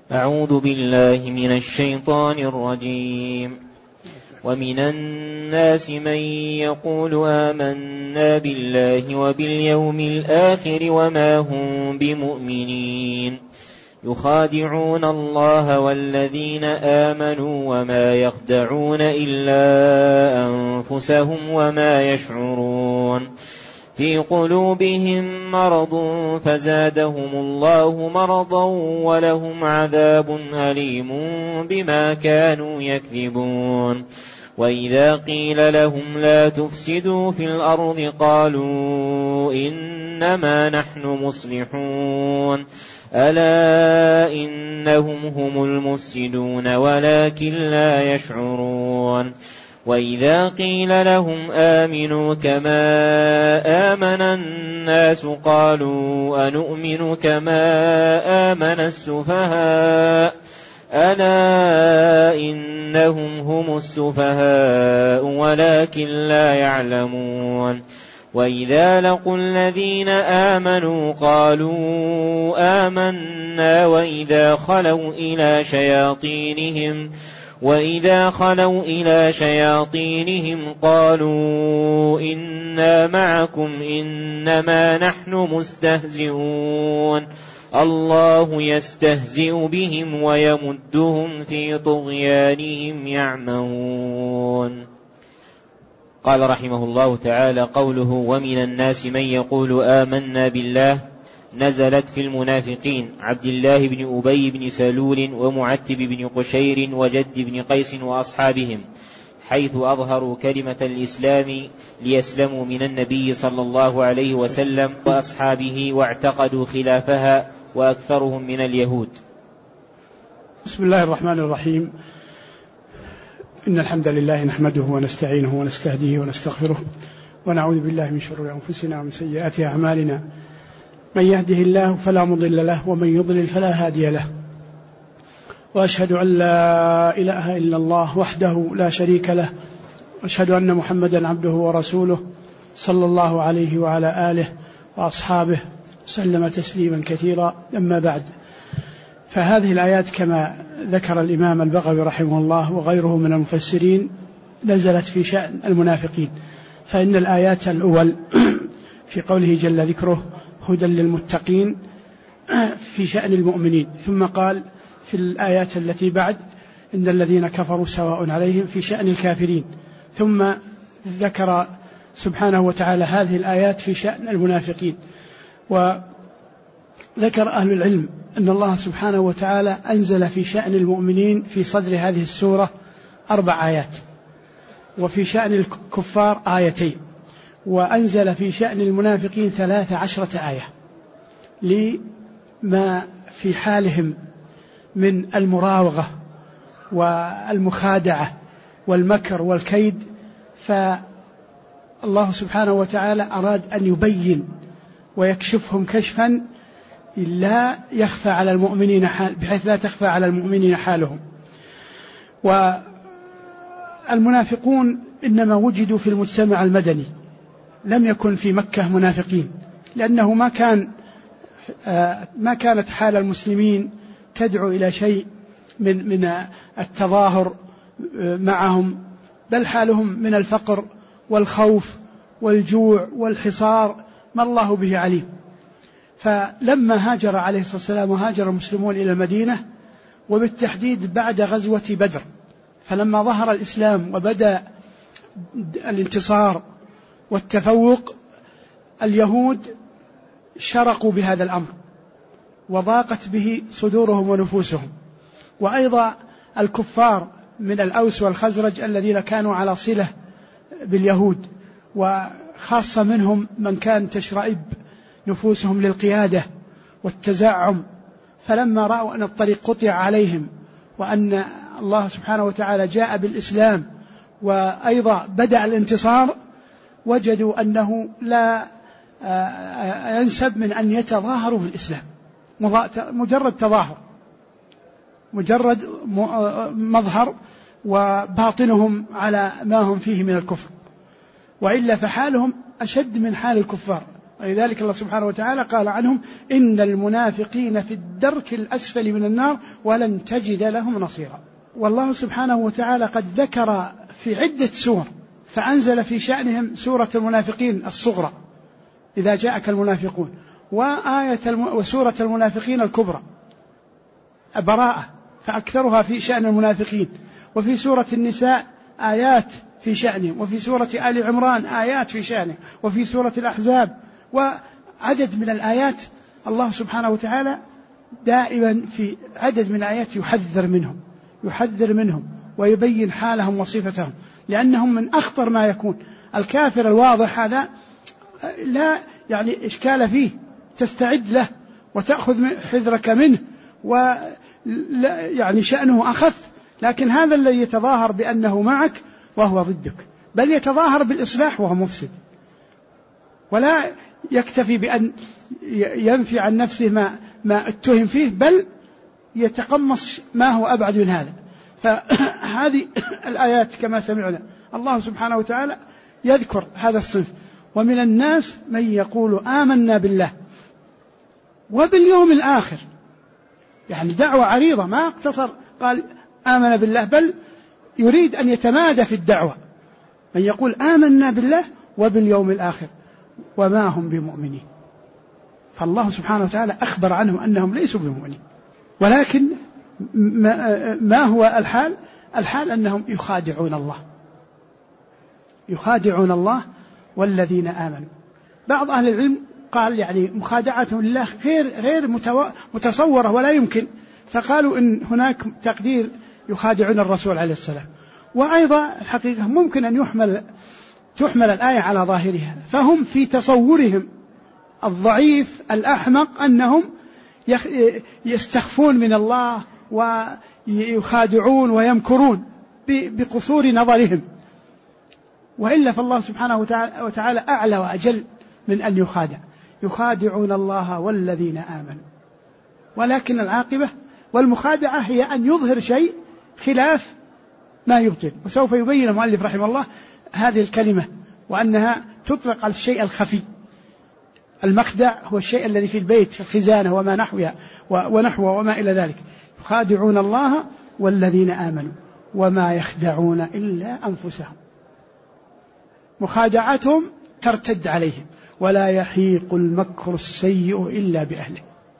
أعوذ بالله من الشيطان الرجيم. ومن الناس من يقول آمنا بالله وباليوم الآخر وما هم بمؤمنين يخادعون الله والذين آمنوا وما يخدعون إلا أنفسهم وما يشعرون في قلوبهم مرض فزادهم الله مرضا ولهم عذاب أليم بما كانوا يكذبون. وإذا قيل لهم لا تفسدوا في الأرض قالوا إنما نحن مصلحون ألا إنهم هم المفسدون ولكن لا يشعرون. وإذا قيل لهم آمنوا كما آمن الناس قالوا أنؤمن كما آمن السفهاء ألا إنهم هم السفهاء ولكن لا يعلمون. وإذا لقوا الذين آمنوا قالوا آمنا وإذا خلوا إلى شياطينهم قالوا إنا معكم إنما نحن مستهزئون الله يستهزئ بهم ويمدهم في طغيانهم يعمهون. قال رحمه الله تعالى: قوله ومن الناس من يقول آمنا بالله نزلت في المنافقين عبد الله بن أبي بن سلول ومعتب بن قشير وجد بن قيس وأصحابهم، حيث أظهروا كلمة الإسلام ليسلموا من النبي صلى الله عليه وسلم وأصحابه واعتقدوا خلافها وأكثرهم من اليهود. بسم الله الرحمن الرحيم. إن الحمد لله نحمده ونستعينه ونستهديه ونستغفره ونعوذ بالله من شرور أنفسنا ومن سيئات أعمالنا، من يهده الله فلا مضل له ومن يضلل فلا هادي له، وأشهد أن لا إله إلا الله وحده لا شريك له، وأشهد أن محمدا عبده ورسوله صلى الله عليه وعلى آله وأصحابه سلم تسليما كثيرا. أما بعد، فهذه الآيات كما ذكر الإمام البغوي رحمه الله وغيره من المفسرين نزلت في شأن المنافقين، فإن الآيات الأول في قوله جل ذكره هدى للمتقين في شأن المؤمنين، ثم قال في الآيات التي بعد إن الذين كفروا سواء عليهم في شأن الكافرين، ثم ذكر سبحانه وتعالى هذه الآيات في شأن المنافقين. وذكر أهل العلم أن الله سبحانه وتعالى أنزل في شأن المؤمنين في صدر هذه السورة 4 آيات، وفي شأن الكفار 2، وأنزل في شأن المنافقين 13 آية لما في حالهم من المراوغة والمخادعة والمكر والكيد. فالله سبحانه وتعالى أراد أن يبين ويكشفهم كشفا لا يخفى على المؤمنين بحيث لا تخفى على المؤمنين حالهم. والمنافقون إنما وجدوا في المجتمع المدني، لم يكن في مكة منافقين، لأنه ما كانت حال المسلمين تدعو إلى شيء من التظاهر معهم، بل حالهم من الفقر والخوف والجوع والحصار ما الله به عليم. فلما هاجر عليه الصلاة والسلام وهاجر المسلمون إلى المدينة، وبالتحديد بعد غزوة بدر، فلما ظهر الإسلام وبدأ الانتصار والتفوق، اليهود شرقوا بهذا الأمر وضاقت به صدورهم ونفوسهم، وأيضا الكفار من الأوس والخزرج الذين كانوا على صلة باليهود، وخاصة منهم من كان تشرئب نفوسهم للقيادة والتزعم، فلما رأوا أن الطريق قطع عليهم وأن الله سبحانه وتعالى جاء بالإسلام وأيضا بدأ الانتصار، وجدوا أنه لا ينسب من أن يتظاهروا بالإسلام، مجرد تظاهر، مجرد مظهر، وباطنهم على ما هم فيه من الكفر، وإلا فحالهم أشد من حال الكفار، ولذلك الله سبحانه وتعالى قال عنهم إن المنافقين في الدرك الأسفل من النار ولن تجد لهم نصيرا. والله سبحانه وتعالى قد ذكر في عدة سور، فأنزل في شأنهم سورة المنافقين الصغرى إذا جاءك المنافقون، وسورة المنافقين الكبرى براءة فأكثرها في شأن المنافقين، وفي سورة النساء آيات في شأنهم، وفي سورة آل عمران آيات في شأنهم، وفي سورة الأحزاب، وعدد من الآيات الله سبحانه وتعالى دائما في عدد من الآيات يحذر منهم ويبين حالهم وصفتهم، لأنهم من أخطر ما يكون. الكافر الواضح هذا لا يعني إشكال فيه، تستعد له وتأخذ حذرك منه يعني شأنه أخف، لكن هذا الذي يتظاهر بأنه معك وهو ضدك، بل يتظاهر بالإصلاح وهو مفسد، ولا يكتفي بأن ينفي عن نفسه ما اتهم فيه، بل يتقمص ما هو أبعد من هذا. فهذه الآيات كما سمعنا الله سبحانه وتعالى يذكر هذا الصنف. ومن الناس من يقول آمنا بالله وباليوم الآخر، يعني دعوة عريضة، ما اقتصر قال آمن بالله، بل يريد أن يتمادى في الدعوة. من يقول آمنا بالله وباليوم الآخر وما هم بمؤمنين. فالله سبحانه وتعالى أخبر عنهم أنهم ليسوا بمؤمنين، ولكن ما هو الحال أنهم يخادعون الله والذين آمنوا. بعض أهل العلم قال يعني مخادعتهم لله غير متصورة ولا يمكن، فقالوا إن هناك تقدير يخادعون الرسول عليه السلام. وأيضا الحقيقة ممكن أن تحمل الآية على ظاهرها، فهم في تصورهم الضعيف الأحمق أنهم يستخفون من الله ويخادعون ويمكرون بقصور نظرهم، وإلا فالله سبحانه وتعالى أعلى وأجل من أن يخادعون الله والذين آمنوا. ولكن العاقبة والمخادعة هي أن يظهر شيء خلاف ما يبطل، وسوف يبين المؤلف رحمه الله هذه الكلمة، وأنها تطلق على الشيء الخفي. المخدع هو الشيء الذي في البيت في الخزانة وما نحوه وما إلى ذلك. يخادعون الله والذين آمنوا وما يخدعون إلا أنفسهم. مخادعتهم ترتد عليهم، ولا يحيق المكر السيء إلا بأهله.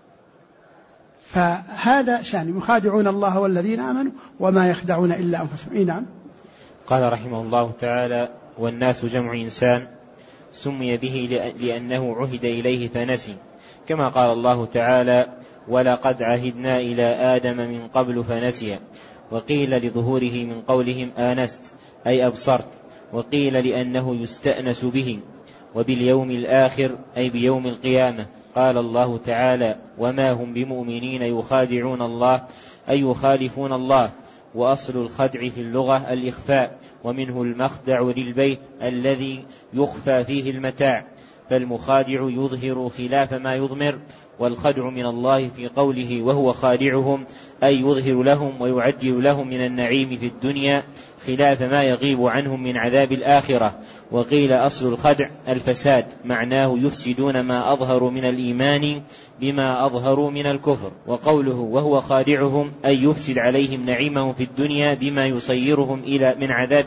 فهذا شأن يخادعون الله والذين آمنوا وما يخدعون إلا أنفسهم. نعم. قال رحمه الله تعالى: والناس جمع إنسان، سمي به لأنه عهد إليه فنسي، كما قال الله تعالى: ولقد عهدنا إلى آدم من قبل فنسي. وقيل لظهوره من قولهم آنست أي أبصرت، وقيل لأنه يستأنس به. وباليوم الآخر أي بيوم القيامة. قال الله تعالى: وما هم بمؤمنين يخادعون الله أي يخالفون الله. وأصل الخدع في اللغة الإخفاء، ومنه المخدع للبيت الذي يخفى فيه المتاع، فالمخادع يظهر خلاف ما يضمر. والخدع من الله في قوله وهو خادعهم أي يظهر لهم ويعجل لهم من النعيم في الدنيا خلاف ما يغيب عنهم من عذاب الآخرة. وقيل أصل الخدع الفساد، معناه يفسدون ما أظهروا من الإيمان بما أظهروا من الكفر. وقوله وهو خادعهم أي يفسد عليهم نعيمهم في الدنيا بما يصيرهم إليه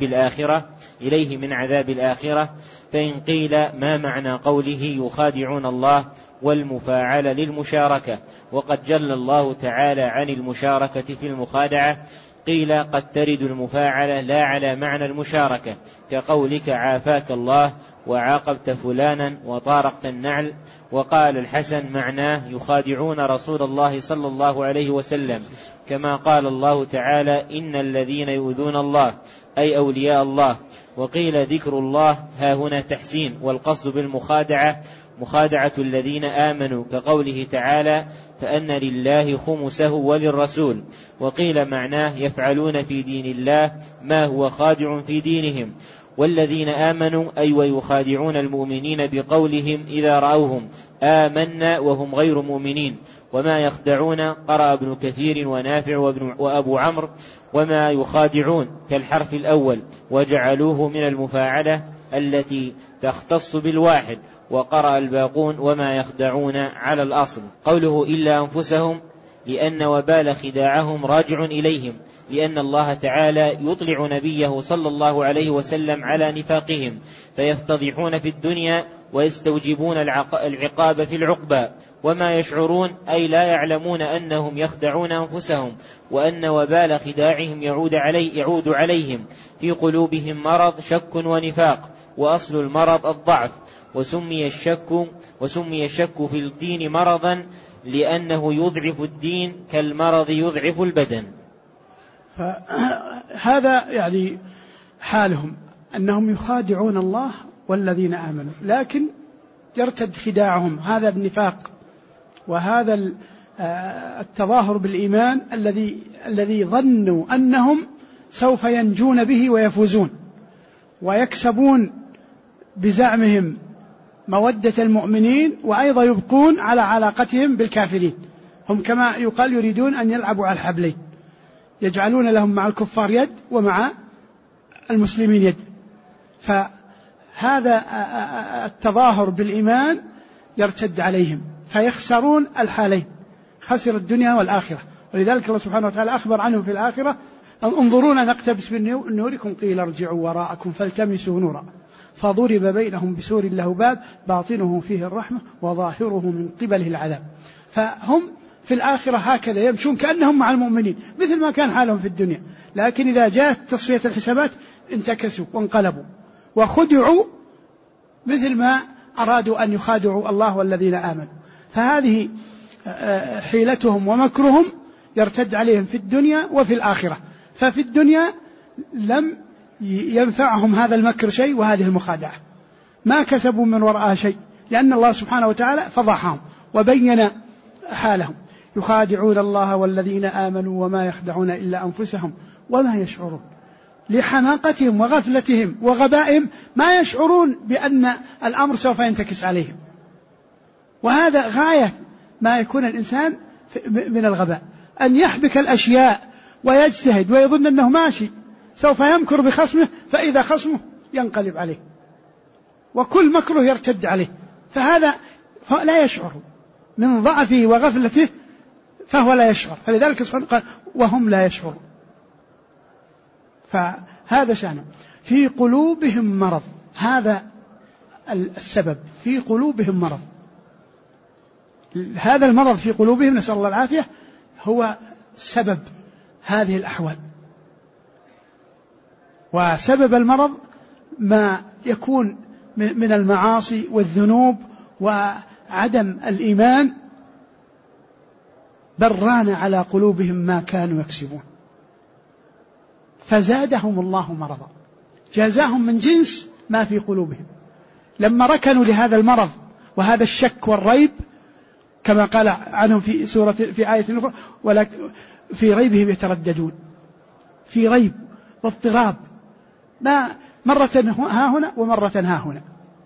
من عذاب الآخرة. فإن قيل ما معنى قوله يخادعون الله، والمفاعلة للمشاركة، وقد جل الله تعالى عن المشاركة في المخادعة، قيل قد ترد المفاعلة لا على معنى المشاركة، كقولك عافاك الله وعاقبت فلانا وطارقت النعل. وقال الحسن معناه يخادعون رسول الله صلى الله عليه وسلم، كما قال الله تعالى: إن الذين يؤذون الله أي أولياء الله. وقيل ذكر الله ها هنا تحسين، والقصد بالمخادعة مخادعة الذين آمنوا، كقوله تعالى: فأن لله خمسه وللرسول. وقيل معناه يفعلون في دين الله ما هو خادع في دينهم. والذين آمنوا أي ويخادعون المؤمنين بقولهم إذا رأوهم آمنا وهم غير مؤمنين. وما يخدعون قرأ ابن كثير ونافع وأبو عمرو وما يخادعون كالحرف الأول، وجعلوه من المفاعلة التي تختص بالواحد، وقرأ الباقون وما يخدعون على الأصل. قوله إلا أنفسهم لأن وبال خداعهم راجع إليهم، لأن الله تعالى يطلع نبيه صلى الله عليه وسلم على نفاقهم فيفتضحون في الدنيا ويستوجبون العقاب في العقبى، وما يشعرون أي لا يعلمون أنهم يخدعون أنفسهم، وأن وبال خداعهم يعود عليهم. في قلوبهم مرض شك ونفاق، وأصل المرض الضعف، وسمي الشك في الدين مرضا لأنه يضعف الدين كالمرض يضعف البدن. فهذا يعني حالهم أنهم يخادعون الله والذين آمنوا، لكن يرتد خداعهم هذا بالنفاق، وهذا التظاهر بالإيمان الذي ظنوا أنهم سوف ينجون به ويفوزون ويكسبون بزعمهم مودة المؤمنين، وأيضا يبقون على علاقتهم بالكافرين. هم كما يقال يريدون أن يلعبوا على الحبلين، يجعلون لهم مع الكفار يد ومع المسلمين يد. فهذا التظاهر بالإيمان يرتد عليهم فيخسرون الحالين، خسر الدنيا والآخرة. ولذلك الله سبحانه وتعالى أخبر عنهم في الآخرة: انظرونا نقتبس من نوركم قيل ارجعوا وراءكم فالتمسوا نورا فضرب بينهم بسور له باب باطنه فيه الرحمة وظاهره من قبله العذاب. فهم في الآخرة هكذا يمشون كأنهم مع المؤمنين مثل ما كان حالهم في الدنيا، لكن إذا جاءت تصفية الحسابات انتكسوا وانقلبوا وخدعوا مثل ما أرادوا أن يخادعوا الله والذين آمنوا. فهذه حيلتهم ومكرهم يرتد عليهم في الدنيا وفي الآخرة. ففي الدنيا لم ينفعهم هذا المكر شيء، وهذه المخادعة ما كسبوا من وراءها شيء، لأن الله سبحانه وتعالى فضحهم وبين حالهم. يخادعون الله والذين آمنوا وما يخدعون إلا أنفسهم وما يشعرون، لحماقتهم وغفلتهم وغبائهم ما يشعرون بأن الأمر سوف ينتكس عليهم. وهذا غاية ما يكون الإنسان من الغباء، أن يحبك الأشياء ويجتهد ويظن أنه ماشي سوف يمكر بخصمه، فإذا خصمه ينقلب عليه وكل مكره يرتد عليه. فهذا لا يشعر من ضعفه وغفلته، فهو لا يشعر. فلذلك سبحانه قال وهم لا يشعرون. فهذا شأنه. في قلوبهم مرض، هذا السبب، في قلوبهم مرض. هذا المرض في قلوبهم نسأل الله العافية هو سبب هذه الأحوال. وسبب المرض ما يكون من المعاصي والذنوب وعدم الإيمان، بران على قلوبهم ما كانوا يكسبون فزادهم الله مرضا، جازاهم من جنس ما في قلوبهم. لما ركنوا لهذا المرض وهذا الشك والريب كما قال عنهم في آية أخرى: ولكن في ريبهم يترددون، في ريب واضطراب، ما مرة ها هنا ومرة ها هنا.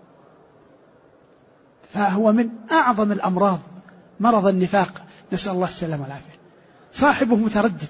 فهو من أعظم الأمراض مرض النفاق، نسأل الله السلامة والعافية. صاحبه متردد.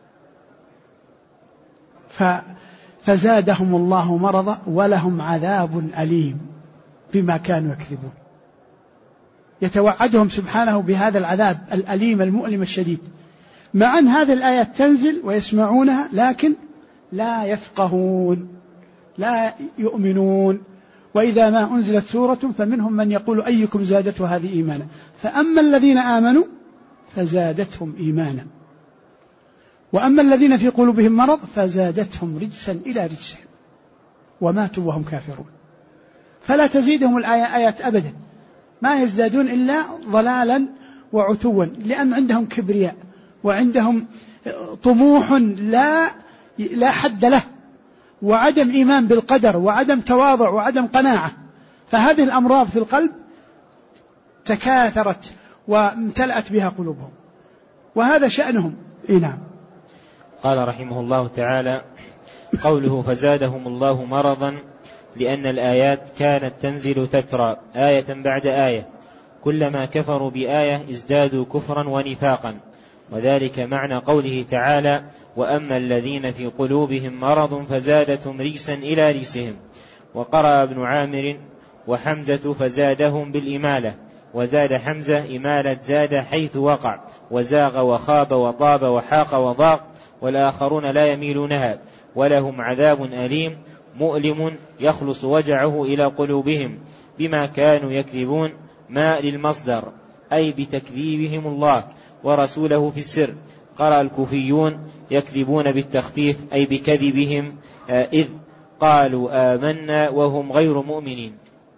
فزادهم الله مرضا ولهم عذاب أليم بما كانوا يكذبون. يتوعدهم سبحانه بهذا العذاب الأليم المؤلم الشديد، مع أن هذه الآيات تنزل ويسمعونها لكن لا يفقهون لا يؤمنون. وإذا ما أنزلت سورة فمنهم من يقول أيكم زادته هذه إيمانا، فأما الذين آمنوا فزادتهم إيمانا، وأما الذين في قلوبهم مرض فزادتهم رجسا إلى رجسهم وماتوا وهم كافرون. فلا تزيدهم الآية آيات أبدا، ما يزدادون إلا ضلالا وعتوا، لأن عندهم كبرياء وعندهم طموح لا حد له، وعدم إيمان بالقدر وعدم تواضع وعدم قناعة. فهذه الأمراض في القلب تكاثرت وامتلأت بها قلوبهم، وهذا شأنهم. نعم. قال رحمه الله تعالى: قوله فزادهم الله مرضا لأن الآيات كانت تنزل تترى آية بعد آية، كلما كفروا بآية ازدادوا كفرا ونفاقا، وذلك معنى قوله تعالى: وأما الذين في قلوبهم مرض فزادتهم رجسا إلى رجسهم. وقرأ ابن عامر وحمزة فزادهم بالإمالة، وزاد حمزة إمالة زاد حيث وقع، وزاغ وخاب وطاب وحاق وضاق، والآخرون لا يميلونها، ولهم عذاب أليم مؤلم يخلص وجعه إلى قلوبهم بما كانوا يكذبون. ما للمصدر أي بتكذيبهم الله ورسوله في السر. قرأ الكوفيون يكذبون بالتخفيف أي بكذبهم، إذ قالوا آمنا وهم غير مؤمنين.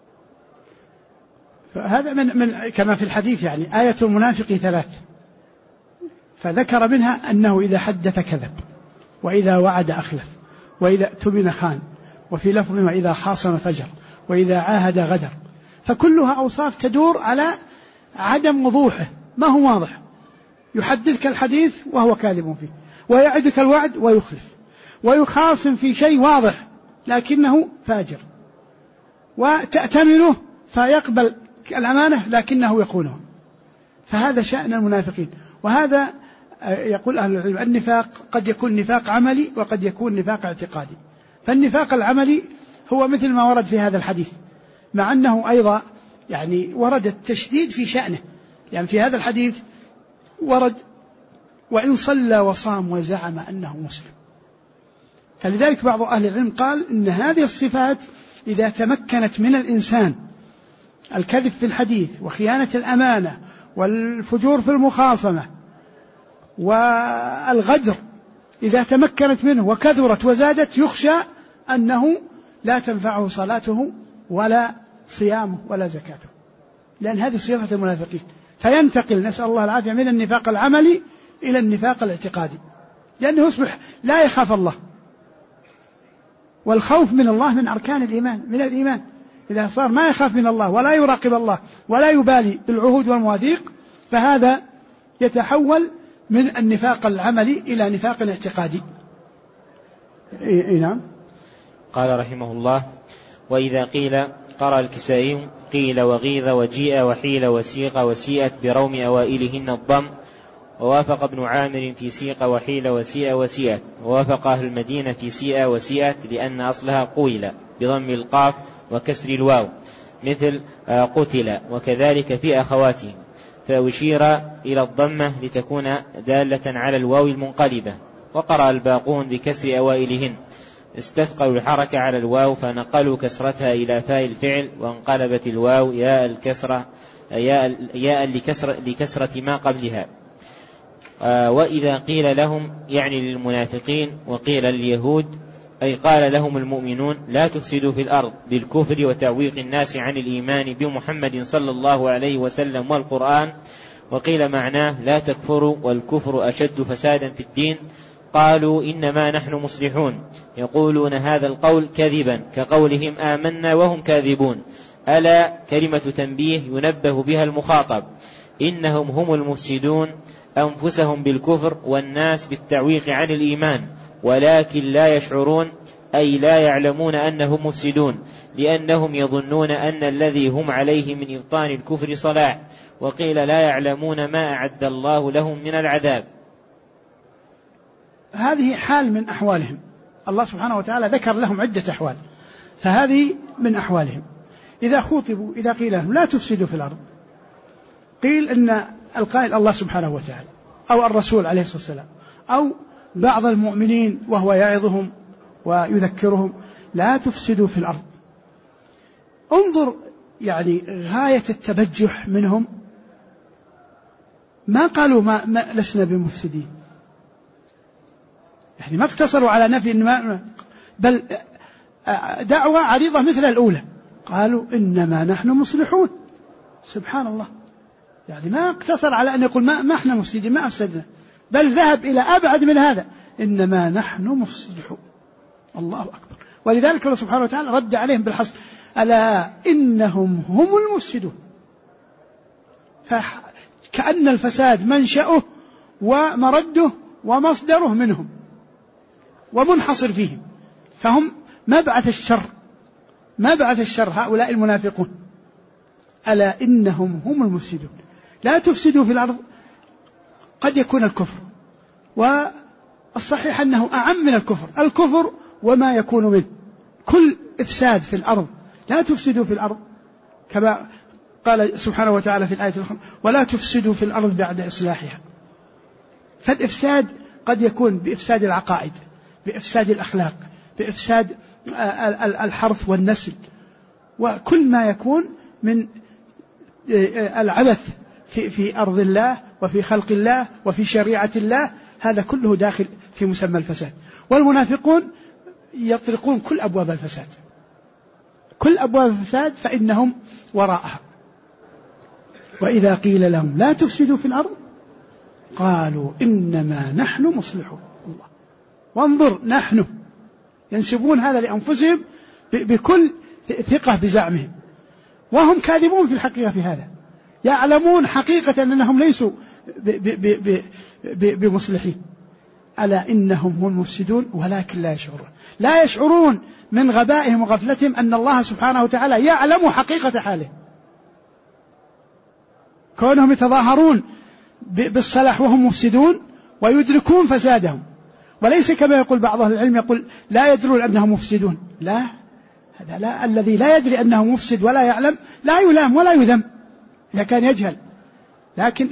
فهذا من كما في الحديث، يعني آية المنافق 3، فذكر منها أنه إذا حدث كذب، وإذا وعد أخلف، وإذا اؤتمن خان، وفي لفظ وإذا خاصم فجر، وإذا عاهد غدر. فكلها أوصاف تدور على عدم وضوحه، ما هو واضح. يحدثك الحديث وهو كاذب فيه، ويعدك الوعد ويخلف، ويخاصم في شيء واضح لكنه فاجر، وتأتمنه فيقبل الأمانة لكنه يخونها. فهذا شأن المنافقين. وهذا يقول أهل العلم النفاق قد يكون نفاق عملي وقد يكون نفاق اعتقادي. فالنفاق العملي هو مثل ما ورد في هذا الحديث، مع أنه أيضا يعني ورد التشديد في شأنه. يعني في هذا الحديث ورد وإن صلى وصام وزعم أنه مسلم. فلذلك بعض أهل العلم قال إن هذه الصفات إذا تمكنت من الإنسان، الكذب في الحديث وخيانة الأمانة والفجور في المخاصمة والغدر، إذا تمكنت منه وكثرت وزادت، يخشى أنه لا تنفعه صلاته ولا صيامه ولا زكاته، لأن هذه صفة المنافقين. فينتقل نسأل الله العافية من النفاق العملي إلى النفاق الاعتقادي، لأنه يصبح لا يخاف الله. والخوف من الله من أركان الإيمان، من الإيمان. إذا صار ما يخاف من الله ولا يراقب الله ولا يبالي بالعهود والمواثيق، فهذا يتحول من النفاق العملي إلى نفاق اعتقادي. نعم. قال رحمه الله: وإذا قيل، قرأ الكسائي قيل وغيظ وجيء وحيل وسيق وسيئت بروم أوائلهن الضم، ووافق ابن عامر في سيق وحيل وسيء وسيئت، ووافق أهل المدينة في سيئ وسيئت لأن أصلها قويل بضم القاف وكسر الواو مثل قتل، وكذلك في أخواته، فأشير إلى الضمة لتكون دالة على الواو المنقلبة. وقرأ الباقون بكسر أوائلهن، استثقلوا الحركة على الواو فنقلوا كسرتها إلى فاء الفعل، وانقلبت الواو ياء الكسرة لكسرة ما قبلها. وإذا قيل لهم يعني للمنافقين، وقيل لليهود أي قال لهم المؤمنون لا تفسدوا في الأرض بالكفر وتعويق الناس عن الإيمان بمحمد صلى الله عليه وسلم والقرآن. وقيل معناه لا تكفروا والكفر أشد فسادا في الدين. قالوا إنما نحن مصلحون، يقولون هذا القول كذبا كقولهم آمنا وهم كاذبون. ألا كلمة تنبيه ينبه بها المخاطب، إنهم هم المفسدون أنفسهم بالكفر والناس بالتعويق عن الإيمان، ولكن لا يشعرون أي لا يعلمون أنهم مفسدون، لأنهم يظنون أن الذي هم عليه من إبطان الكفر صلاح. وقيل لا يعلمون ما أعد الله لهم من العذاب. هذه حال من أحوالهم. الله سبحانه وتعالى ذكر لهم عدة أحوال، فهذه من أحوالهم. إذا خوطبوا، إذا قيل لهم لا تفسدوا في الأرض، قيل إن القائل الله سبحانه وتعالى أو الرسول عليه الصلاة والسلام أو بعض المؤمنين وهو يعظهم ويذكرهم لا تفسدوا في الأرض. انظر يعني غاية التبجح منهم، ما قالوا ما لسنا بمفسدين، يعني ما اقتصروا على نفي، بل دعوة عريضة مثل الأولى، قالوا إنما نحن مصلحون. سبحان الله، يعني ما اقتصر على أن يقول ما احنا مفسدين، ما أفسدنا، بل ذهب إلى أبعد من هذا، إنما نحن مصلحون. الله أكبر. ولذلك الله سبحانه وتعالى رد عليهم بالحصر: ألا إنهم هم المفسدون. فكأن الفساد منشأه ومرده ومصدره منهم ومنحصر فيهم، فهم مبعث الشر هؤلاء المنافقون. ألا إنهم هم المفسدون. لا تفسدوا في الأرض قد يكون الكفر، والصحيح أنه أعم من الكفر وما يكون منه. كل إفساد في الأرض، لا تفسدوا في الأرض، كما قال سبحانه وتعالى في الآية الأخرى ولا تفسدوا في الأرض بعد إصلاحها. فالإفساد قد يكون بإفساد العقائد، بإفساد الأخلاق، بإفساد الحرث والنسل، وكل ما يكون من العبث في أرض الله وفي خلق الله وفي شريعة الله، هذا كله داخل في مسمى الفساد. والمنافقون يطرقون كل أبواب الفساد، كل أبواب الفساد فإنهم وراءها. وإذا قيل لهم لا تفسدوا في الأرض قالوا إنما نحن مصلحون. الله، وانظر، نحن ينسبون هذا لأنفسهم بكل ثقة بزعمهم، وهم كاذبون في الحقيقة في هذا، يعلمون حقيقة أنهم ليسوا بمصلحين. ألا إنهم هم المفسدون ولكن لا يشعرون. لا يشعرون من غبائهم وغفلتهم أن الله سبحانه وتعالى يعلم حقيقة حالهم، كونهم يتظاهرون بالصلاح وهم مفسدون ويدركون فسادهم، وليس كما يقول بعض أهل العلم يقول لا يدرون أنهم مفسدون. لا، هذا لا، الذي لا يدري أنه مفسد ولا يعلم لا يلام ولا يذم إذا كان يجهل، لكن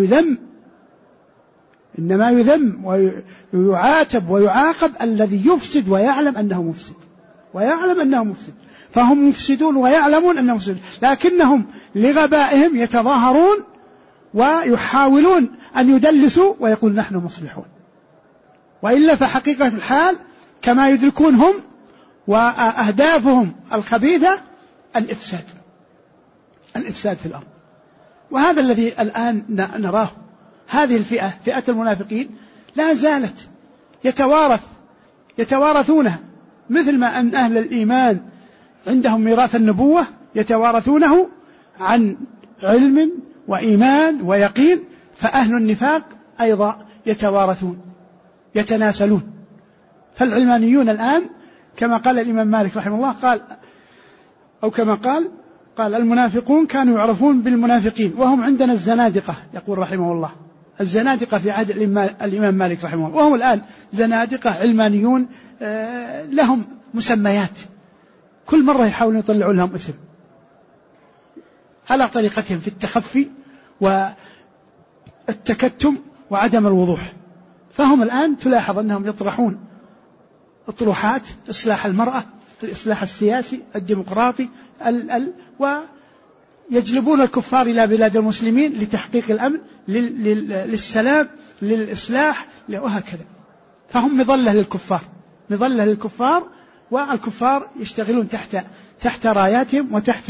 إنما يذم ويعاتب ويعاقب الذي يفسد ويعلم أنه مفسد، فهم مفسدون ويعلمون أنهم مفسدون، لكنهم لغبائهم يتظاهرون ويحاولون أن يدلسوا ويقول نحن مصلحون، وإلا فحقيقة الحال كما يدركون هم وأهدافهم الخبيثة الإفساد في الأرض. وهذا الذي الآن نراه، هذه الفئة، فئة المنافقين، لا زالت يتوارثونها، مثل ما أن أهل الإيمان عندهم ميراث النبوة يتوارثونه عن علم وإيمان ويقين، فأهل النفاق أيضا يتناسلون. فالعلمانيون الآن كما قال الإمام مالك رحمه الله قال، أو كما قال المنافقون كانوا يعرفون بالمنافقين وهم عندنا الزنادقة، يقول رحمه الله الزنادقة في عهد الإمام مالك رحمه الله، وهم الآن زنادقة علمانيون لهم مسميات، كل مرة يحاولون يطلعون لهم اسم على طريقتهم في التخفي والتكتم وعدم الوضوح. فهم الآن تلاحظ أنهم يطرحون اطروحات إصلاح المرأة، الإصلاح السياسي الديمقراطي، ويجلبون الكفار إلى بلاد المسلمين لتحقيق الأمن، للسلام، للإصلاح، وهكذا. فهم مظلة للكفار، والكفار يشتغلون تحت راياتهم وتحت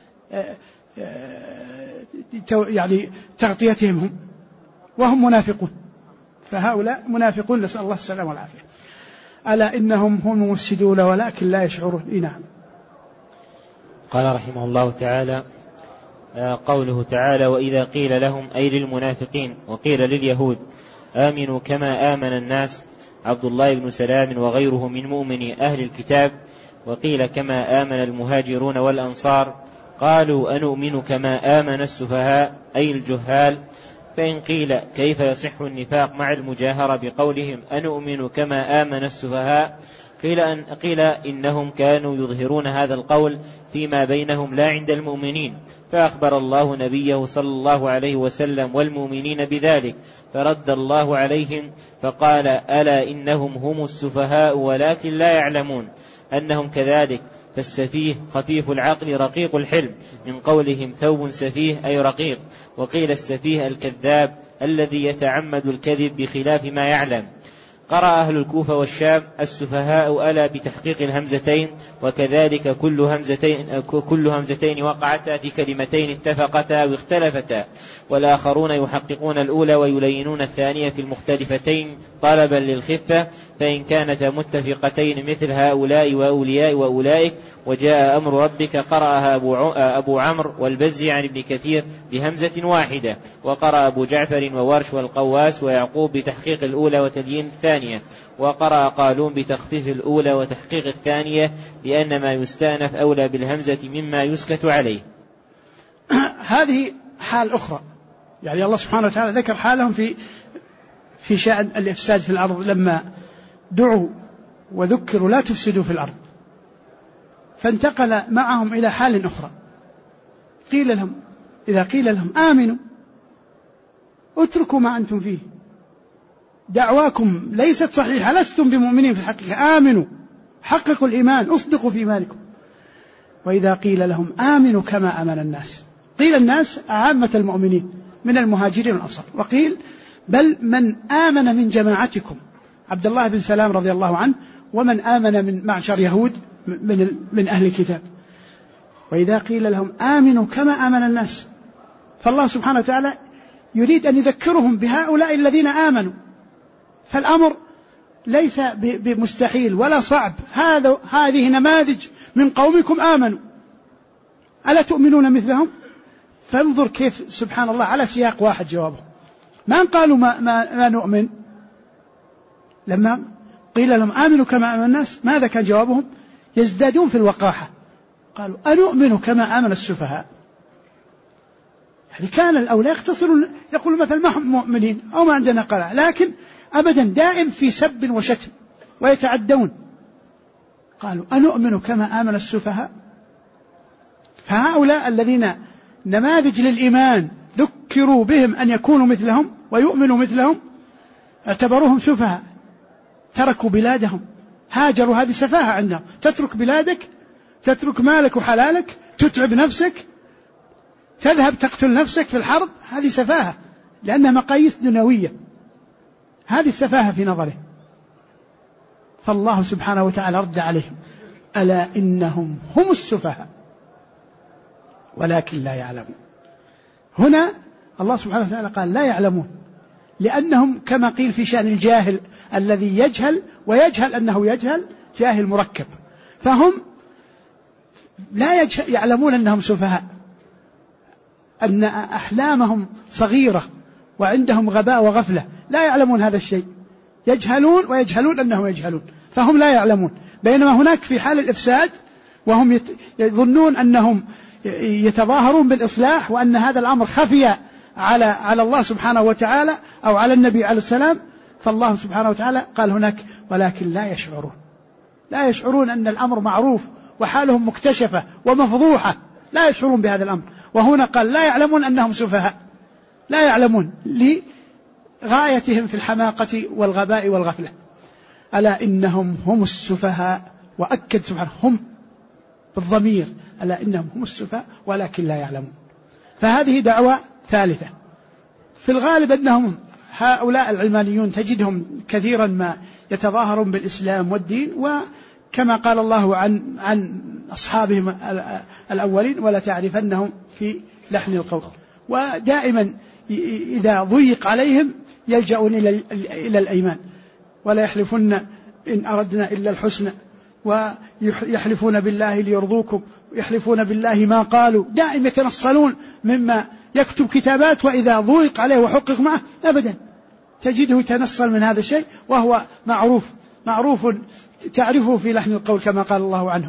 يعني تغطيتهم هم، وهم منافقون. فهؤلاء منافقون، نسأل الله السلامة والعافية. ألا إنهم هم المفسدون ولكن لا يشعرون. نعم. قال رحمه الله تعالى: قوله تعالى: وإذا قيل لهم أي للمنافقين وقيل لليهود آمنوا كما آمن الناس، عبد الله بن سلام وغيره من مؤمني أهل الكتاب، وقيل كما آمن المهاجرون والأنصار، قالوا أنؤمن كما آمن السفهاء أي الجهال. فإن قيل كيف يصح النفاق مع المجاهرة بقولهم أنؤمن كما آمن السفهاء، قيل إنهم كانوا يظهرون هذا القول فيما بينهم لا عند المؤمنين، فأخبر الله نبيه صلى الله عليه وسلم والمؤمنين بذلك، فرد الله عليهم فقال: ألا إنهم هم السفهاء ولكن لا يعلمون أنهم كذلك. فالسفيه خفيف العقل رقيق الحلم، من قولهم ثوب سفيه أي رقيق. وقيل السفيه الكذاب الذي يتعمد الكذب بخلاف ما يعلم. قرأ أهل الكوفة والشام السفهاء ألا بتحقيق الهمزتين، وكذلك كل همزتين وقعتا في كلمتين اتفقتا واختلفتا، والآخرون يحققون الأولى ويلينون الثانية في المختلفتين طلبا للخفة، فإن كانتا متفقتين مثل هؤلاء وأولياء وأولئك وجاء أمر ربك قرأها أبو عمرو والبزي عن ابن كثير بهمزة واحدة، وقرأ أبو جعفر وورش والقواس ويعقوب بتحقيق الأولى وتليين الثانية، وقرأ قالون بتخفيف الأولى وتحقيق الثانية، لأن ما يستأنف أولى بالهمزة مما يسكت عليه. هذه حال أخرى، يعني الله سبحانه وتعالى ذكر حالهم في شأن الإفساد في الأرض، لما دعوا وذكروا لا تفسدوا في الأرض، فانتقل معهم إلى حال أخرى. إذا قيل لهم آمنوا اتركوا ما أنتم فيه، دعواكم ليست صحيحة، لستم بمؤمنين في الحقيقة، آمنوا، حققوا الإيمان، أصدقوا في إيمانكم. وإذا قيل لهم آمنوا كما آمن الناس، قيل الناس عامة المؤمنين من المهاجرين والأنصار، وقيل بل من آمن من جماعتكم، عبد الله بن سلام رضي الله عنه، ومن آمن من معشر يهود من أهل الكتاب. وإذا قيل لهم آمنوا كما آمن الناس، فالله سبحانه وتعالى يريد أن يذكرهم بهؤلاء الذين آمنوا، فالأمر ليس بمستحيل ولا صعب، هذه نماذج من قومكم آمنوا، ألا تؤمنون مثلهم؟ فانظر كيف سبحان الله على سياق واحد جوابهم، ما قالوا ما نؤمن. لما قيل لهم آمنوا كما آمن الناس ماذا كان جوابهم؟ يزدادون في الوقاحة، قالوا أنؤمن كما آمن السفهاء. يعني كان الأولى يقتصرون يقولوا مثلا ما هم مؤمنين أو ما عندنا قناعة، لكن أبدا دائم في سب وشتم ويتعدون. قالوا أنؤمن كما آمن السفهاء. فهؤلاء الذين نماذج للإيمان ذكروا بهم أن يكونوا مثلهم ويؤمنوا مثلهم اعتبروهم سفهاء، تركوا بلادهم، هاجروا. هذه سفاهة عندهم، تترك بلادك، تترك مالك وحلالك، تتعب نفسك، تذهب تقتل نفسك في الحرب، هذه سفاهة لأنها مقاييس دنيوية، هذه السفاهة في نظره. فالله سبحانه وتعالى رد عليهم ألا إنهم هم السفهاء ولكن لا يعلمون. هنا الله سبحانه وتعالى قال لا يعلمون، لأنهم كما قيل في شأن الجاهل الذي يجهل ويجهل أنه يجهل، جاهل مركب، فهم لا يعلمون أنهم سفهاء، أن أحلامهم صغيرة وعندهم غباء وغفلة، لا يعلمون هذا الشيء، يجهلون ويجهلون أنهم يجهلون، فهم لا يعلمون. بينما هناك في حال الإفساد وهم يظنون أنهم يتظاهرون بالإصلاح وأن هذا الأمر خفي على الله سبحانه وتعالى أو على النبي عليه السلام، فالله سبحانه وتعالى قال هناك ولكن لا يشعرون، لا يشعرون أن الأمر معروف وحالهم مكتشفة ومفضوحة، لا يشعرون بهذا الأمر. وهنا قال لا يعلمون أنهم سفهاء، لا يعلمون لغايتهم في الحماقة والغباء والغفلة. ألا إنهم هم السفهاء، وأكد سبحانه هم بالضمير، ألا إنهم هم السفهاء ولكن لا يعلمون. فهذه دعوة ثالثة. في الغالب أنهم هؤلاء العلمانيون تجدهم كثيرا ما يتظاهرون بالإسلام والدين، وكما قال الله عن أصحابهم الأولين ولا تعرفنهم في لحن القول. ودائما إذا ضيق عليهم يلجأون إلى الأيمان، ولا يحلفن إن أردنا إلا الحسنى، ويحلفون بالله ليرضوكم، يحلفون بالله ما قالوا، دائما يتنصلون مما يكتب كتابات، وإذا ضيق عليه وحقق معه أبدا تجده يتنصل من هذا الشيء، وهو معروف تعرفه في لحن القول كما قال الله عنه.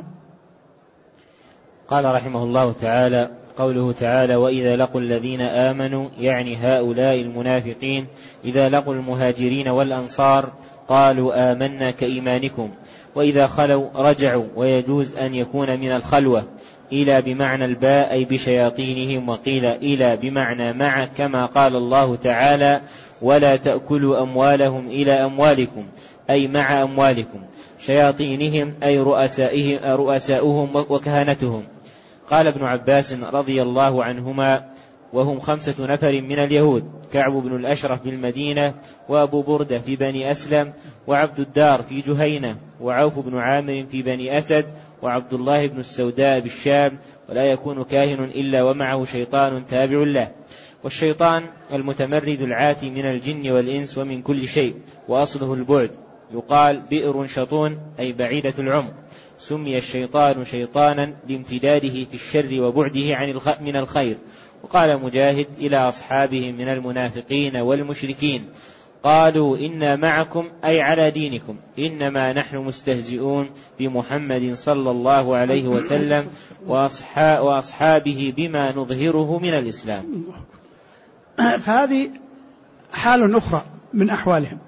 قال رحمه الله تعالى: قوله تعالى: وإذا لقوا الذين آمنوا، يعني هؤلاء المنافقين، إذا لقوا المهاجرين والأنصار قالوا آمنا كإيمانكم، وإذا خلوا رجعوا، ويجوز أن يكون من الخلوة إلى بمعنى الباء أي بشياطينهم، وقيل إلى بمعنى مع، كما قال الله تعالى: ولا تأكلوا أموالهم إلى أموالكم أي مع أموالكم، شياطينهم أي رؤساؤهم وكهنتهم. قال ابن عباس رضي الله عنهما: وهم 5 نفر من اليهود، كعب بن الأشرف بالمدينة، وأبو بردة في بني أسلم، وعبد الدار في جهينة، وعوف بن عامر في بني أسد، وعبد الله بن السوداء بالشام. ولا يكون كاهن إلا ومعه شيطان تابع له. والشيطان المتمرد العاتي من الجن والإنس ومن كل شيء، وأصله البعد، يقال بئر شطون أي بعيدة العمر. سمي الشيطان شيطانا لامتداده في الشر وبعده من الخير. وقال مجاهد إلى أصحابه من المنافقين والمشركين: قالوا إنا معكم أي على دينكم، إنما نحن مستهزئون بمحمد صلى الله عليه وسلم وأصحابه بما نظهره من الإسلام. فهذه حال أخرى من أحوالهم،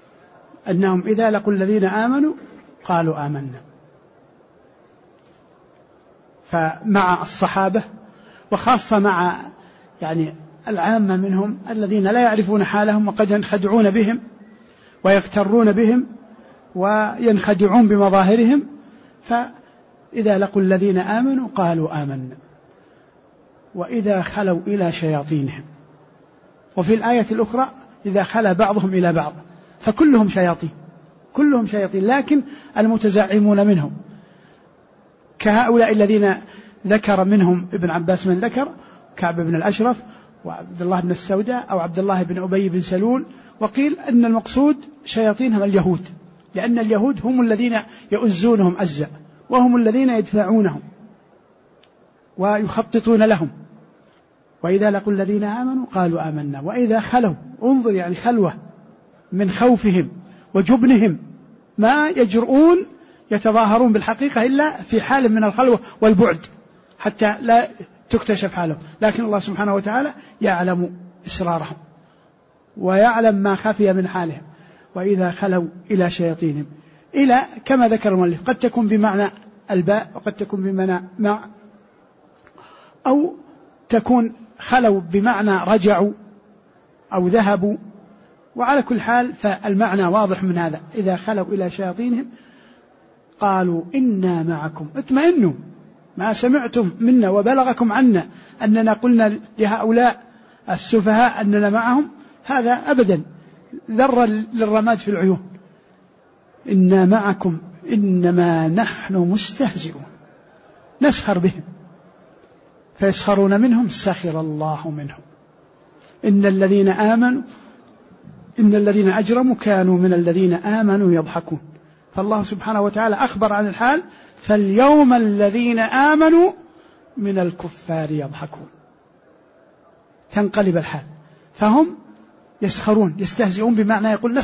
أنهم إذا لقوا الذين آمنوا قالوا آمنا. فمع الصحابة، وخاصة مع يعني العامة منهم الذين لا يعرفون حالهم وقد ينخدعون بهم ويغترون بهم وينخدعون بمظاهرهم، فإذا لقوا الذين آمنوا قالوا آمنا وإذا خلوا إلى شياطينهم. وفي الآية الأخرى إذا خلا بعضهم إلى بعض، فكلهم شياطين، كلهم شياطين، لكن المتزعمون منهم كهؤلاء الذين ذكر منهم ابن عباس من ذكر، كعب بن الأشرف وعبد الله بن السوداء أو عبد الله بن أبي بن سلول. وقيل أن المقصود شياطينهم اليهود، لأن اليهود هم الذين يؤزونهم أزا، وهم الذين يدفعونهم ويخططون لهم. وإذا لقوا الذين آمنوا قالوا آمنا وإذا خلوا، انظر يعني خلوة من خوفهم وجبنهم، ما يجرؤون يتظاهرون بالحقيقة إلا في حال من الخلوة والبعد حتى لا تكتشف حالهم، لكن الله سبحانه وتعالى يعلم إسرارهم ويعلم ما خفي من حالهم. وإذا خلوا إلى شياطينهم، إلى كما ذكر المؤلف قد تكون بمعنى الباء وقد تكون بمعنى مع، أو تكون خلوا بمعنى رجعوا أو ذهبوا، وعلى كل حال فالمعنى واضح من هذا. إذا خلوا إلى شياطينهم قالوا إنا معكم، اطمئنوا، ما سمعتم منا وبلغكم عنا أننا قلنا لهؤلاء السفهاء أننا معهم، هذا أبدا ذرة للرماد في العيون. إنا معكم إنما نحن مستهزئون، نسخر بهم فيسخرون منهم سخر الله منهم. إن الذين أجرموا كانوا من الذين آمنوا يضحكون. فالله سبحانه وتعالى أخبر عن الحال، فاليوم الذين آمنوا من الكفار يضحكون، تنقلب الحال، فهم يسخرون يستهزئون بمعنى يقول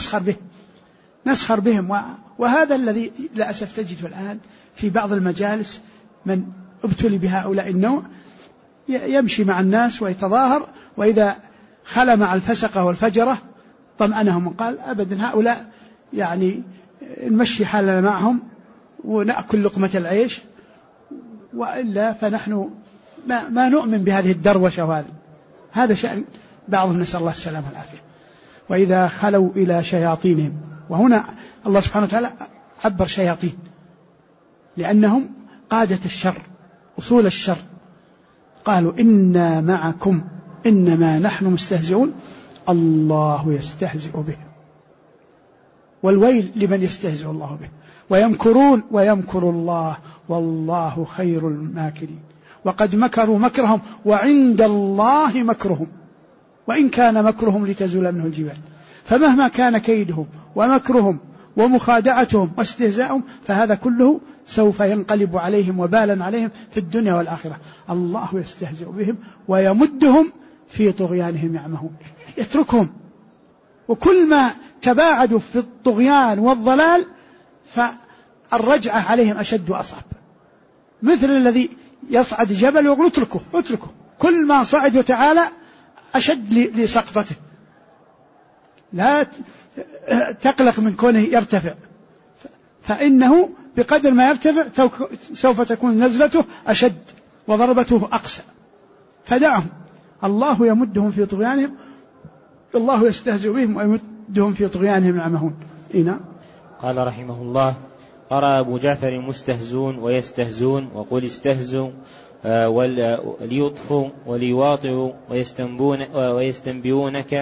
نسخر بهم. وهذا الذي للأسف تجده الآن في بعض المجالس، من ابتلي بهؤلاء النوع يمشي مع الناس ويتظاهر، وإذا خلى مع الفسقة والفجرة طمأنهم وقال أبدا هؤلاء يعني نمشي حالنا معهم ونأكل لقمة العيش، وإلا فنحن ما نؤمن بهذه الدروشة، وهذا شأن بعضهم، نسأل الله السلامة والعافية. وإذا خلوا إلى شياطينهم، وهنا الله سبحانه وتعالى عبر شياطين لأنهم قادة الشر، أصول الشر. قالوا إنا معكم إنما نحن مستهزئون الله يستهزئ بهم، والويل لمن يستهزئ الله به. ويمكرون ويمكر الله والله خير الماكرين، وقد مكروا مكرهم وعند الله مكرهم وإن كان مكرهم لتزول منه الجبال. فمهما كان كيدهم ومكرهم ومخادعتهم واستهزاءهم فهذا كله سوف ينقلب عليهم وبالا عليهم في الدنيا والآخرة. الله يستهزئ بهم ويمدهم في طغيانهم يعمهون، يتركهم، وكل ما تباعدوا في الطغيان والضلال فالرجعة عليهم أشد وأصعب، مثل الذي يصعد جبل ويقول اتركه، كل ما صعد وتعالى أشد لسقطته. لا تقلق من كونه يرتفع، فإنه بقدر ما يرتفع سوف تكون نزلته أشد وضربته أقسى، فدعهم، الله يمدهم في طغيانهم، الله يستهزئ بهم ويمدهم في طغيانهم يعمهون. قال رحمه الله: قرأ أبو جعفر مستهزون ويستهزون، وقل استهزوا وليطفوا وليواطئوا ويستنبئونك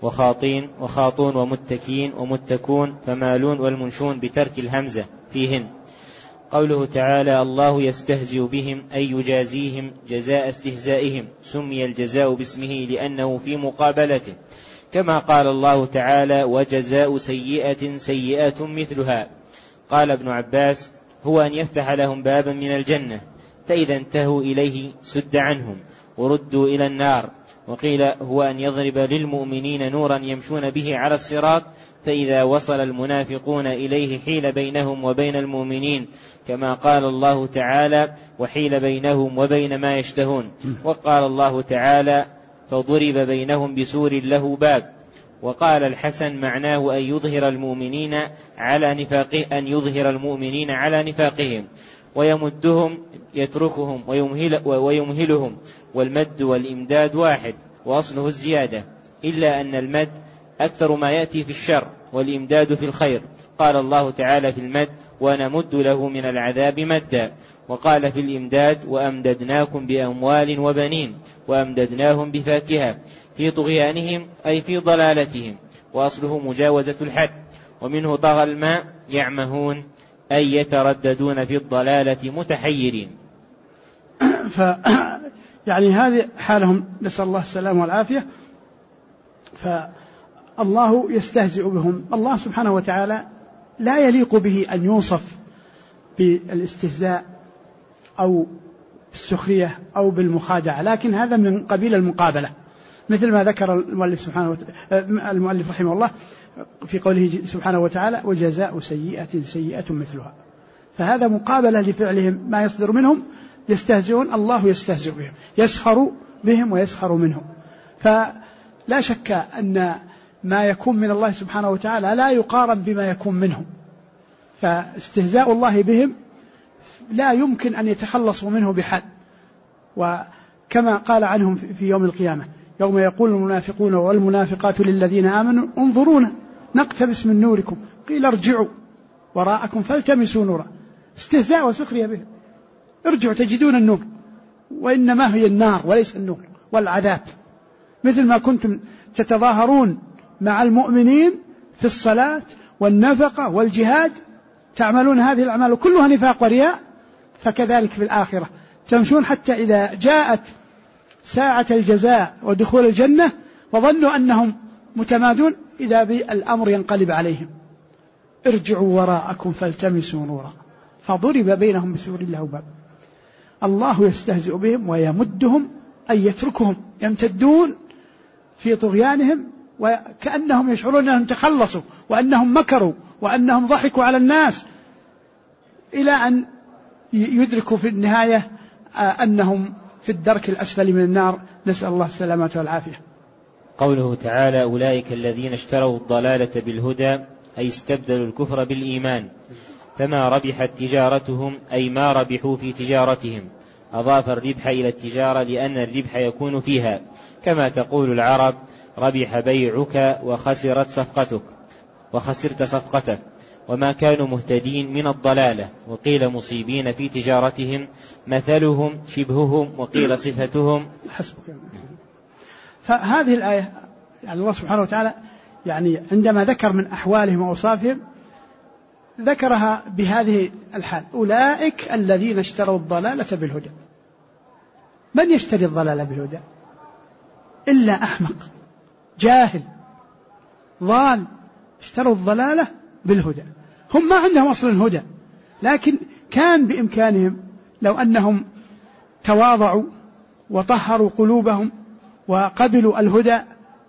وخاطون ومتكين ومتكون فمالون والمنشون بترك الهمزة فيهن. قوله تعالى: الله يستهزئ بهم أي يجازيهم جزاء استهزائهم، سمي الجزاء باسمه لأنه في مقابلته، كما قال الله تعالى: وجزاء سيئة سيئة مثلها. قال ابن عباس: هو أن يفتح لهم بابا من الجنة، فإذا انتهوا إليه سد عنهم وردوا إلى النار. وقيل هو أن يضرب للمؤمنين نورا يمشون به على الصراط، فإذا وصل المنافقون إليه حيل بينهم وبين المؤمنين، كما قال الله تعالى: وحيل بينهم وبين ما يشتهون. وقال الله تعالى: فضرب بينهم بسور له باب. وقال الحسن معناه أن يظهر المؤمنين على نفاقهم. ويمدهم يتركهم ويمهلهم، والمد والإمداد واحد وأصله الزيادة، إلا أن المد أكثر ما يأتي في الشر والإمداد في الخير. قال الله تعالى في المد: ونمد له من العذاب مدا. وقال في الإمداد: وأمددناكم بأموال وبنين وأمددناهم بفاكهة، في طغيانهم أي في ضلالتهم، وأصله مجاوزة الحد. ومنه طغى الماء يعمهون أي يترددون في الضلالة متحيرين. يعني هذه حالهم، نسأل الله السلامة والعافية. فالله يستهزئ بهم. الله سبحانه وتعالى لا يليق به أن يوصف بالاستهزاء أو بالسخرية أو بالمخادعة، لكن هذا من قبيل المقابلة، مثل ما ذكر المؤلف رحمه الله في قوله سبحانه وتعالى: وجزاء سيئة سيئة مثلها. فهذا مقابلة لفعلهم، ما يصدر منهم يستهزئون، الله يستهزئ بهم، يسخر بهم ويسخر منهم. فلا شك أن ما يكون من الله سبحانه وتعالى لا يقارن بما يكون منهم، فاستهزاء الله بهم لا يمكن أن يتخلصوا منه بحال. وكما قال عنهم في يوم القيامة: يوم يقول المنافقون والمنافقات للذين آمنوا انظرونا نقتبس من نوركم قيل ارجعوا وراءكم فالتمسوا نورا. استهزاء وسخرية بهم. ارجعوا تجدون النور، وإنما هي النار وليس النور والعذاب. مثل ما كنتم تتظاهرون مع المؤمنين في الصلاة والنفقة والجهاد، تعملون هذه الأعمال كلها نفاق ورياء، فكذلك في الآخرة تمشون حتى إذا جاءت ساعة الجزاء ودخول الجنة وظنوا أنهم متمادون، إذا بالأمر ينقلب عليهم: ارجعوا وراءكم فالتمسوا نورا فضرب بينهم بسور له باب. الله يستهزئ بهم ويمدهم أي يتركهم يمتدون في طغيانهم، وكأنهم يشعرون أنهم تخلصوا وأنهم مكروا وأنهم ضحكوا على الناس، إلى أن يدركوا في النهاية أنهم في الدرك الأسفل من النار، نسأل الله السلامة والعافية. قوله تعالى: أولئك الذين اشتروا الضلالة بالهدى أي استبدلوا الكفر بالإيمان، فما ربحت تجارتهم أي ما ربحوا في تجارتهم. أضاف الربح إلى التجارة لأن الربح يكون فيها، كما تقول العرب: ربح بيعك وخسرت صفقتك. وما كانوا مهتدين من الضلالة، وقيل مصيبين في تجارتهم، مثلهم شبههم، وقيل صفتهم. حسبك. فهذه الآية يعني الله سبحانه وتعالى يعني عندما ذكر من أحوالهم وأوصافهم ذكرها بهذه الحال: أولئك الذين اشتروا الضلالة بالهدى. من يشتري الضلالة بالهدى إلا أحمق جاهل ضال، اشتروا الضلالة بالهدى. هم ما عندهم أصلا هدى، لكن كان بإمكانهم لو أنهم تواضعوا وطهروا قلوبهم وقبلوا الهدى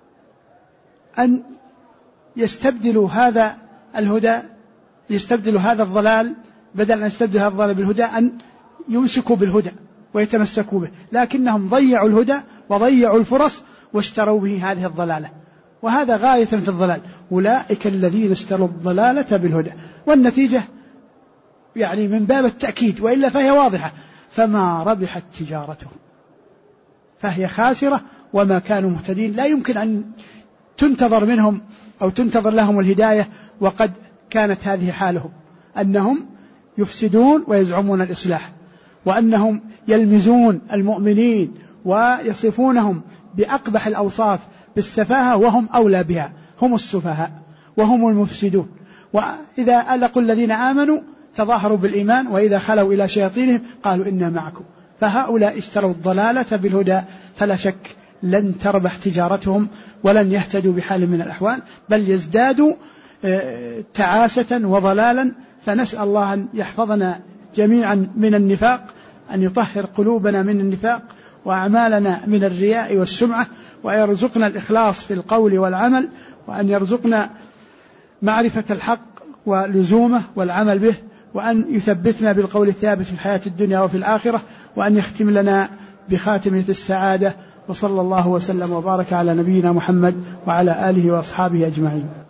أن يستبدلوا هذا الهدى، يستبدلوا هذا الضلال، بدل أن يستبدلوا هذا الضلال بالهدى أن يمسكوا بالهدى ويتمسكوا به، لكنهم ضيعوا الهدى وضيعوا الفرص واشتروا به هذه الضلالة، وهذا غاية في الضلال. أولئك الذين اشتروا الضلالة بالهدى، والنتيجة يعني من باب التأكيد، وإلا فهي واضحة: فما ربحت تجارتهم، فهي خاسرة وما كانوا مهتدين. لا يمكن أن تنتظر منهم أو تنتظر لهم الهداية وقد كانت هذه حالهم، أنهم يفسدون ويزعمون الإصلاح، وأنهم يلمزون المؤمنين ويصفونهم بأقبح الأوصاف بالسفاهة، وهم أولى بها، هم السفهاء وهم المفسدون. وإذا ألقوا الذين آمنوا تظاهروا بالإيمان، وإذا خلوا إلى شياطينهم قالوا إنا معكم. فهؤلاء اشتروا الضلالة بالهدى، فلا شك لن تربح تجارتهم ولن يهتدوا بحال من الأحوال، بل يزدادوا تعاسة وضلالا. فنسأل الله أن يحفظنا جميعا من النفاق، أن يطهر قلوبنا من النفاق وأعمالنا من الرياء والسمعة، وأن يرزقنا الإخلاص في القول والعمل، وأن يرزقنا معرفة الحق ولزومه والعمل به، وأن يثبتنا بالقول الثابت في الحياة الدنيا وفي الآخرة، وأن يختم لنا بخاتمة السعادة. وصلى الله وسلم وبارك على نبينا محمد وعلى آله وأصحابه أجمعين.